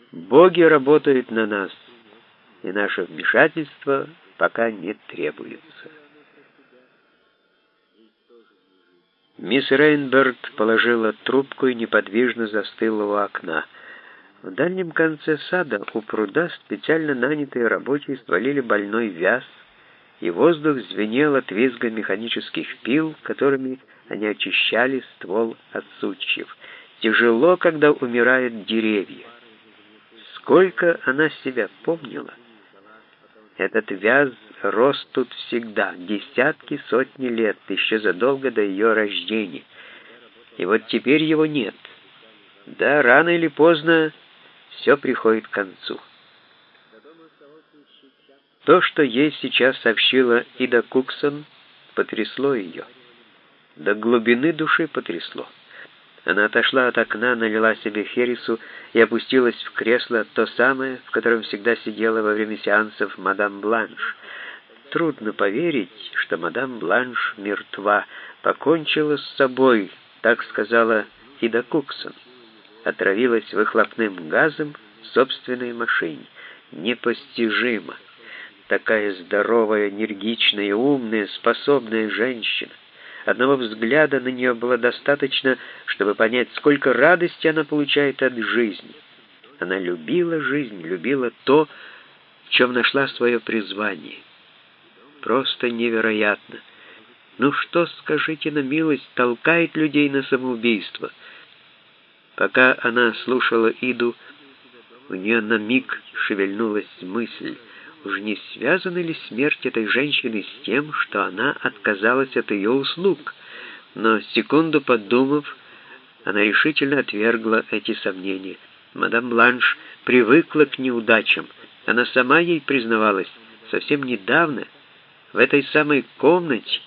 Боги работают на нас, и наше вмешательство пока не требуется. Мисс Рейнберт положила трубку и неподвижно застыла у окна. В дальнем конце сада у пруда специально нанятые рабочие свалили больной вяз, и воздух звенел от визга механических пил, которыми они очищали ствол от сучьев. Тяжело, когда умирают деревья. Сколько она себя помнила! Этот вяз рос тут всегда, десятки, сотни лет, еще задолго до ее рождения. И вот теперь его нет. Да, рано или поздно все приходит к концу. То, что ей сейчас сообщила Ида Куксон, потрясло ее. До глубины души потрясло. Она отошла от окна, налила себе хересу и опустилась в кресло, то самое, в котором всегда сидела во время сеансов мадам Бланш. Трудно поверить, что мадам Бланш мертва, покончила с собой, так сказала Ида Куксон. Отравилась выхлопным газом в собственной машине. Непостижимо. Такая здоровая, энергичная, умная, способная женщина. Одного взгляда на нее было достаточно, чтобы понять, сколько радости она получает от жизни. Она любила жизнь, любила то, в чем нашла свое призвание. Просто невероятно. Ну что, скажите на милость, толкает людей на самоубийство? Пока она слушала Иду, у нее на миг шевельнулась мысль, уж не связана ли смерть этой женщины с тем, что она отказалась от ее услуг? Но, секунду подумав, она решительно отвергла эти сомнения. Мадам Бланш привыкла к неудачам. Она сама ей признавалась совсем недавно, в этой самой комнате.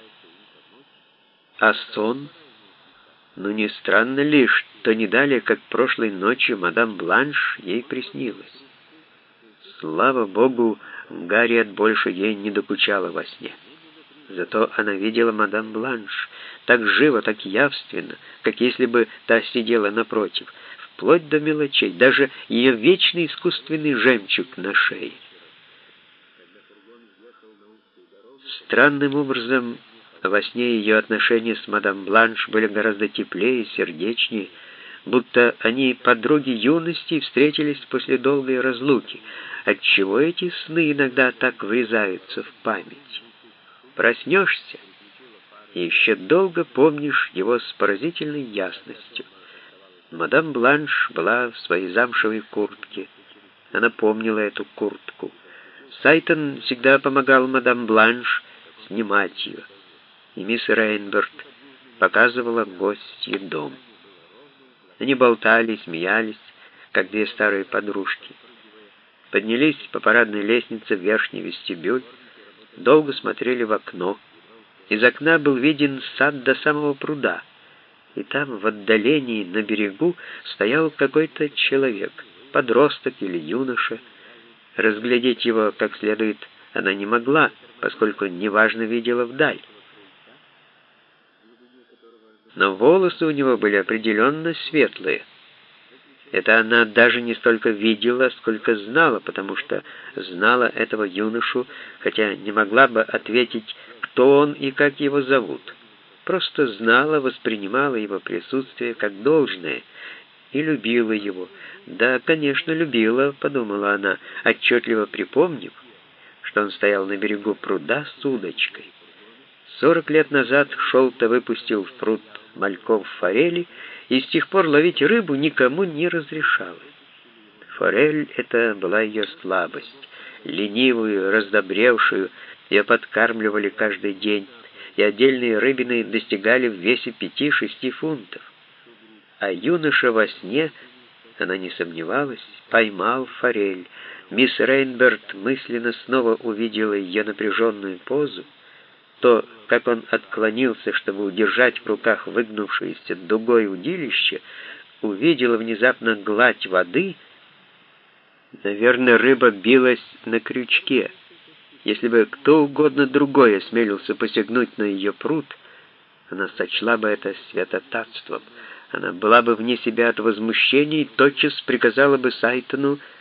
А сон? Ну не странно ли, что не далее, как прошлой ночью, мадам Бланш ей приснилось? Слава Богу, Гарриет больше ей не докучала во сне. Зато она видела мадам Бланш так живо, так явственно, как если бы та сидела напротив, вплоть до мелочей, даже ее вечный искусственный жемчуг на шее. Странным образом, во сне ее отношения с мадам Бланш были гораздо теплее, сердечнее, будто они подруги юности встретились после долгой разлуки. Отчего эти сны иногда так врезаются в память? Проснешься, и еще долго помнишь его с поразительной ясностью. Мадам Бланш была в своей замшевой куртке. Она помнила эту куртку. Сайтон всегда помогал мадам Бланш снимать ее, и мисс Рейнберт показывала гостье дом. Они болтали, смеялись, как две старые подружки. Поднялись по парадной лестнице в верхний вестибюль, долго смотрели в окно. Из окна был виден сад до самого пруда, и там, в отдалении, на берегу, стоял какой-то человек, подросток или юноша. Разглядеть его как следует она не могла, поскольку неважно видела вдаль. Но волосы у него были определенно светлые. Это она даже не столько видела, сколько знала, потому что знала этого юношу, хотя не могла бы ответить, кто он и как его зовут. Просто знала, воспринимала его присутствие как должное и любила его. Да, конечно, любила, подумала она, отчетливо припомнив, что он стоял на берегу пруда с удочкой. 40 лет назад Шолта выпустил в пруд мальков форели, и с тех пор ловить рыбу никому не разрешалось. Форель — это была ее слабость. Ленивую, раздобревшую, ее подкармливали каждый день, и отдельные рыбины достигали в весе 5-6 фунтов. А юноша во сне, она не сомневалась, поймал форель. Мисс Рейнберт мысленно снова увидела ее напряженную позу, то, как он отклонился, чтобы удержать в руках выгнувшееся дугой удилище, увидела внезапно гладь воды. Наверное, рыба билась на крючке. Если бы кто угодно другой осмелился посягнуть на ее пруд, она сочла бы это святотатством. Она была бы вне себя от возмущения и тотчас приказала бы Сайтону